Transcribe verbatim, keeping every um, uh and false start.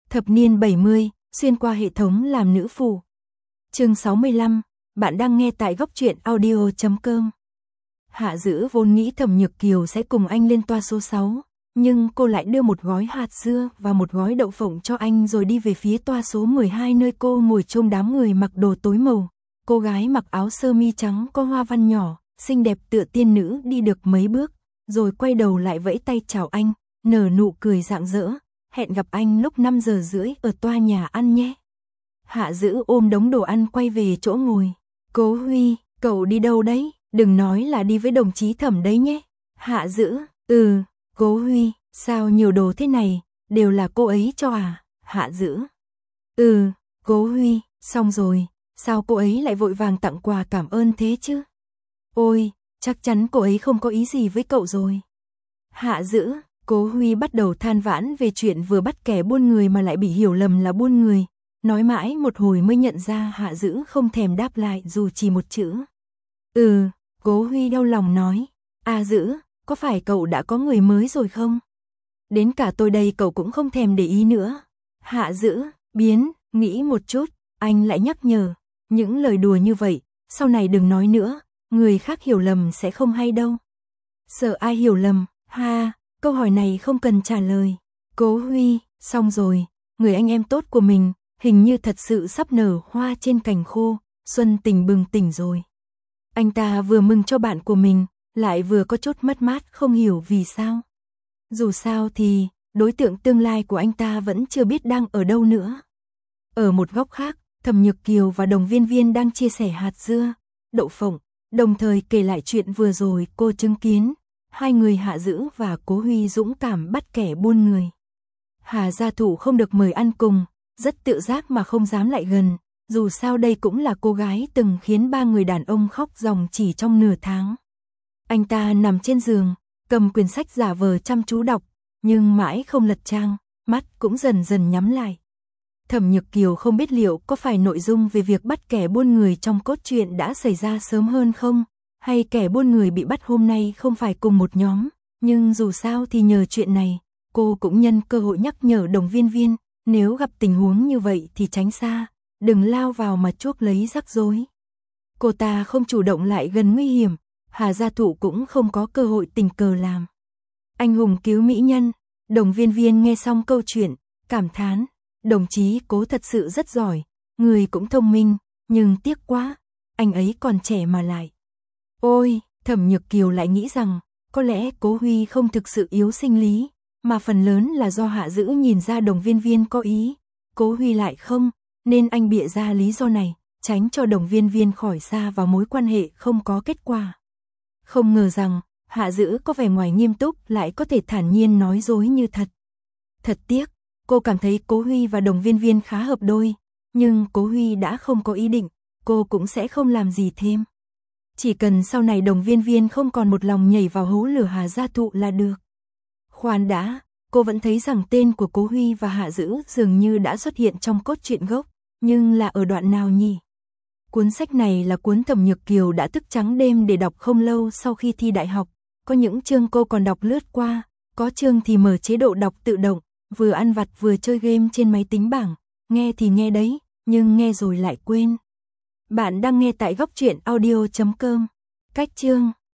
Thập niên bảy mươi, xuyên qua hệ thống làm nữ phù. Chương sáu mươi lăm, bạn đang nghe tại góc truyện audio chấm com. Hạ Dữ vốn nghĩ Thẩm Nhược Kiều sẽ cùng anh lên toa số sáu, nhưng cô lại đưa một gói hạt dưa và một gói đậu phộng cho anh rồi đi về phía toa số mười hai nơi cô ngồi trông đám người mặc đồ tối màu. Cô gái mặc áo sơ mi trắng có hoa văn nhỏ, xinh đẹp tựa tiên nữ đi được mấy bước, rồi quay đầu lại vẫy tay chào anh, nở nụ cười rạng rỡ, hẹn gặp anh lúc năm giờ rưỡi ở toa nhà ăn nhé. Hạ Dữ ôm đống đồ ăn quay về chỗ ngồi. Cố Huy, cậu đi đâu đấy? Đừng nói là đi với đồng chí Thẩm đấy nhé. Hạ Dữ, ừ, Cố Huy, sao nhiều đồ thế này, đều là cô ấy cho à? Hạ Dữ, ừ, Cố Huy, xong rồi, sao cô ấy lại vội vàng tặng quà cảm ơn thế chứ? Ôi, chắc chắn cô ấy không có ý gì với cậu rồi. Hạ Dữ, Cố Huy bắt đầu than vãn về chuyện vừa bắt kẻ buôn người mà lại bị hiểu lầm là buôn người. Nói mãi một hồi mới nhận ra Hạ Dữ không thèm đáp lại dù chỉ một chữ. Ừ, Cố Huy đau lòng nói. À Dữ, có phải cậu đã có người mới rồi không? Đến cả tôi đây cậu cũng không thèm để ý nữa. Hạ Dữ, biến, nghĩ một chút, anh lại nhắc nhở. Những lời đùa như vậy, sau này đừng nói nữa, người khác hiểu lầm sẽ không hay đâu. Sợ ai hiểu lầm, ha, câu hỏi này không cần trả lời. Cố Huy, xong rồi, người anh em tốt của mình, hình như thật sự sắp nở hoa trên cành khô, xuân tình bừng tỉnh rồi. Anh ta vừa mừng cho bạn của mình, lại vừa có chút mất mát không hiểu vì sao. Dù sao thì, đối tượng tương lai của anh ta vẫn chưa biết đang ở đâu nữa. Ở một góc khác, Thẩm Nhược Kiều và Đồng Viên Viên đang chia sẻ hạt dưa, đậu phộng, đồng thời kể lại chuyện vừa rồi cô chứng kiến. Hai người Hạ Dữ và Cố Huy dũng cảm bắt kẻ buôn người. Hà gia thủ không được mời ăn cùng, rất tự giác mà không dám lại gần, dù sao đây cũng là cô gái từng khiến ba người đàn ông khóc ròng chỉ trong nửa tháng. Anh ta nằm trên giường, cầm quyển sách giả vờ chăm chú đọc, nhưng mãi không lật trang, mắt cũng dần dần nhắm lại. Thẩm Nhược Kiều không biết liệu có phải nội dung về việc bắt kẻ buôn người trong cốt truyện đã xảy ra sớm hơn không, hay kẻ buôn người bị bắt hôm nay không phải cùng một nhóm, nhưng dù sao thì nhờ chuyện này, cô cũng nhân cơ hội nhắc nhở Đồng Viên Viên, nếu gặp tình huống như vậy thì tránh xa, đừng lao vào mà chuốc lấy rắc rối. Cô ta không chủ động lại gần nguy hiểm, Hà gia thụ cũng không có cơ hội tình cờ làm anh hùng cứu mỹ nhân. Đồng Viên Viên nghe xong câu chuyện, cảm thán, đồng chí Cố thật sự rất giỏi, người cũng thông minh, nhưng tiếc quá, anh ấy còn trẻ mà lại. Ôi, Thẩm Nhược Kiều lại nghĩ rằng, có lẽ Cố Huy không thực sự yếu sinh lý, mà phần lớn là do Hạ Dữ nhìn ra Đồng Viên Viên có ý, Cố Huy lại không, nên anh bịa ra lý do này, tránh cho Đồng Viên Viên khỏi xa vào mối quan hệ không có kết quả. Không ngờ rằng, Hạ Dữ có vẻ ngoài nghiêm túc lại có thể thản nhiên nói dối như thật. Thật tiếc, cô cảm thấy Cố Huy và Đồng Viên Viên khá hợp đôi, nhưng Cố Huy đã không có ý định, cô cũng sẽ không làm gì thêm. Chỉ cần sau này Đồng Viên Viên không còn một lòng nhảy vào hố lửa Hà gia thụ là được. Khoan đã, cô vẫn thấy rằng tên của Cố Huy và Hạ Dữ dường như đã xuất hiện trong cốt truyện gốc, nhưng là ở đoạn nào nhỉ? Cuốn sách này là cuốn Thẩm Nhược Kiều đã thức trắng đêm để đọc không lâu sau khi thi đại học, có những chương cô còn đọc lướt qua, có chương thì mở chế độ đọc tự động, vừa ăn vặt vừa chơi game trên máy tính bảng, nghe thì nghe đấy, nhưng nghe rồi lại quên. Bạn đang nghe tại góc truyện audio chấm com. Cách chương